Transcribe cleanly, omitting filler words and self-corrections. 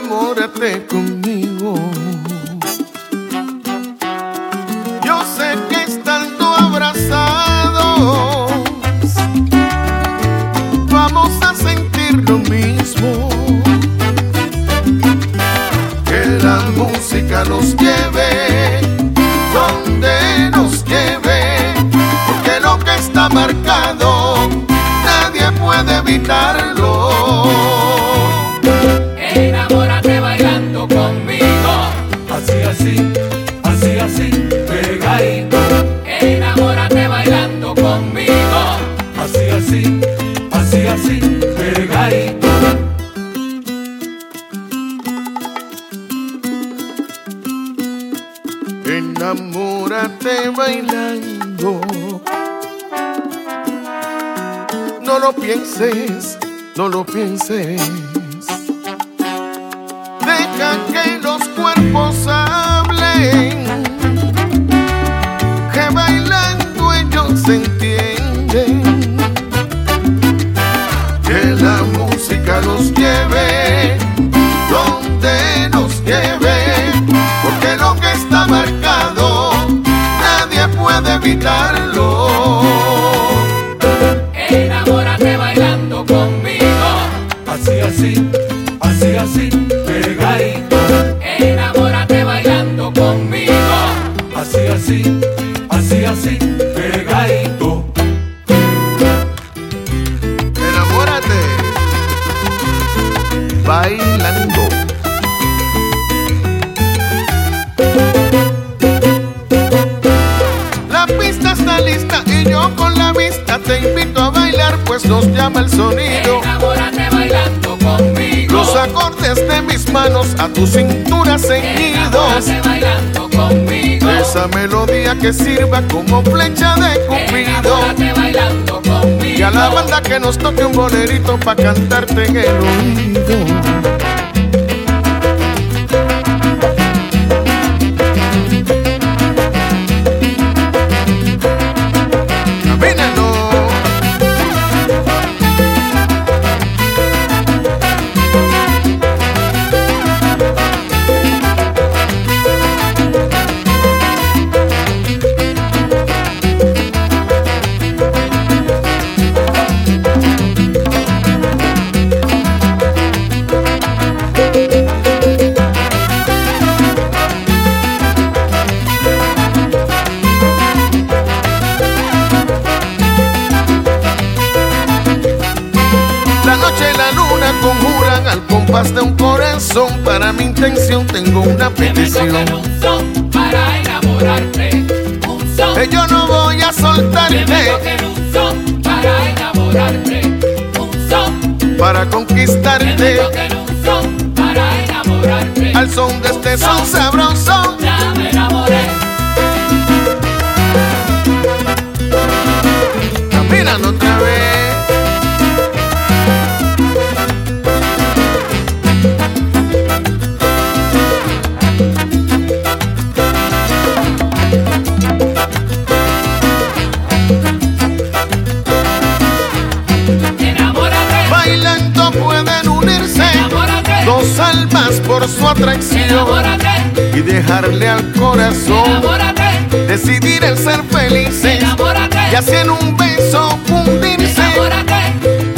enamórate conmigo. Yo sé que estando abrazados vamos a sentir lo mismo. Que la música nos lleve donde nos lleve, porque lo que está marcado nadie puede evitarlo. Enamórate bailando conmigo. Así, así, así, así, pegadito. Enamórate bailando conmigo. Así, así, así, así, pegadito. Enamórate bailando. No lo pienses, no lo pienses. Deja que los cuerpos hablen, que bailando ellos se entienden. Que la música nos lleve donde nos lleve, porque lo que está marcado nadie puede evitarlo. Enamórate bailando conmigo. Así, así, así, así, pegadito. Enamórate bailando conmigo. Así, así, así, así, pegadito. Enamórate bailando. La pista está lista y yo con la vista te invito a bailar, pues nos llama el sonido. Enamórate bailando conmigo. Los acordes de mis manos a tu cintura ceñidos. Enamórate bailando conmigo. Esa melodía que sirva como flecha de Cupido. Enamórate bailando conmigo. Y a la banda que nos toque un bolerito pa' cantarte en el oído. Conjuran al compás de un corazón. Para mi intención tengo una petición. Un son para enamorarte. Un son. Yo no voy a soltarte. Un son para enamorarte. Un son para conquistarte. Un son para enamorarte. Al son de este son sabroso. Ya me enamoré. Caminan otra vez. Bailando pueden unirse dos almas por su atracción y dejarle al corazón decidir el ser felices y así en un beso fundirse.